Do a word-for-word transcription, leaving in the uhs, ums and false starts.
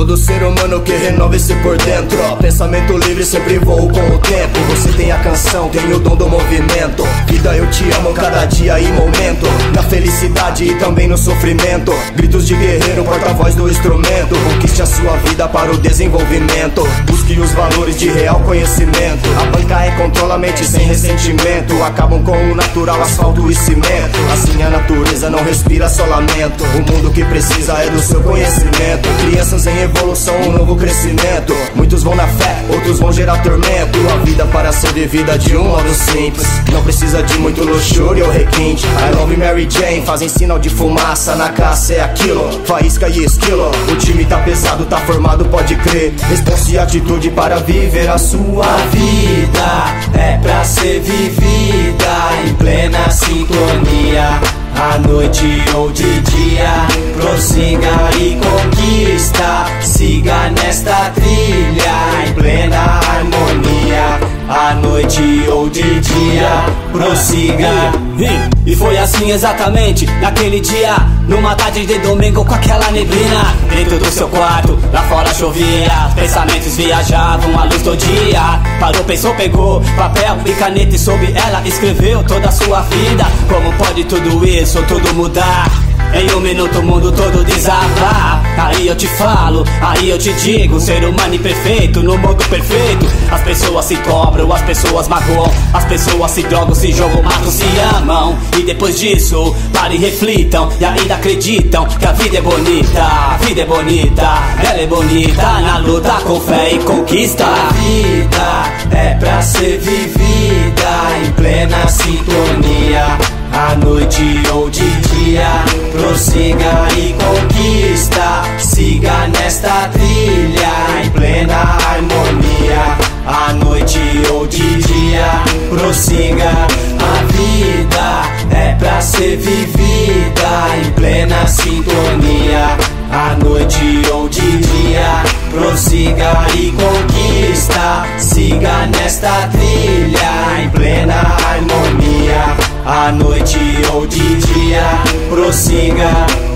todo ser humano que renova-se por dentro. Pensamento livre, sempre voo com o tempo. Você tem a canção, tem o dom do movimento. Vida, eu te amo cada dia e momento. Na felicidade e também no sofrimento. Gritos de guerreiro, porta-voz do instrumento. Conquiste a sua vida para o desenvolvimento. Busque os valores de real conhecimento. A banca é controla a mente sem ressentimento. Acabam com o natural, asfalto e cimento. Assim a natureza não respira só lamento. O mundo que precisa é do seu conhecimento. Crianças em evolução, um novo crescimento. Muitos vão na fé, outros vão gerar tormento. A vida para ser vivida de um modo simples. Não precisa de muito luxúria ou requinte. I love Mary Jane, fazem sinal de fumaça. Na caça é aquilo, faísca e esquilo. O time tá pesado, tá formado, pode crer. Responsa e atitude para viver a sua vida. É pra ser vivida em plena sintonia. À noite ou de dia, prossiga e conquista. Siga nesta trilha em plena harmonia. À noite ou de dia, prossiga. E foi assim exatamente naquele dia, numa tarde de domingo com aquela neblina. Dentro do seu quarto, lá fora chovia. Pensamentos viajavam à luz do dia. Parou, pensou, pegou papel e caneta e sobre ela escreveu toda a sua vida. Como pode tudo isso, tudo mudar? Em um minuto o mundo todo desabar. Aí eu te falo, aí eu te digo, ser humano imperfeito no mundo perfeito. As pessoas se cobram, as pessoas magoam, as pessoas se drogam, se jogam, matam, se amam. E depois disso, parem e reflitam e ainda acreditam que a vida é bonita. A vida é bonita, ela é bonita. Na luta com fé e conquista. A vida é pra ser vivida em plena sintonia. À noite ou de dia, prossiga e conquista. Siga nesta trilha em plena harmonia. À noite ou de dia, prossiga. A vida é pra ser vivida em plena sintonia. À noite ou de dia, prossiga e conquista. Siga nesta trilha em plena harmonia. À noite ou de dia, prossiga.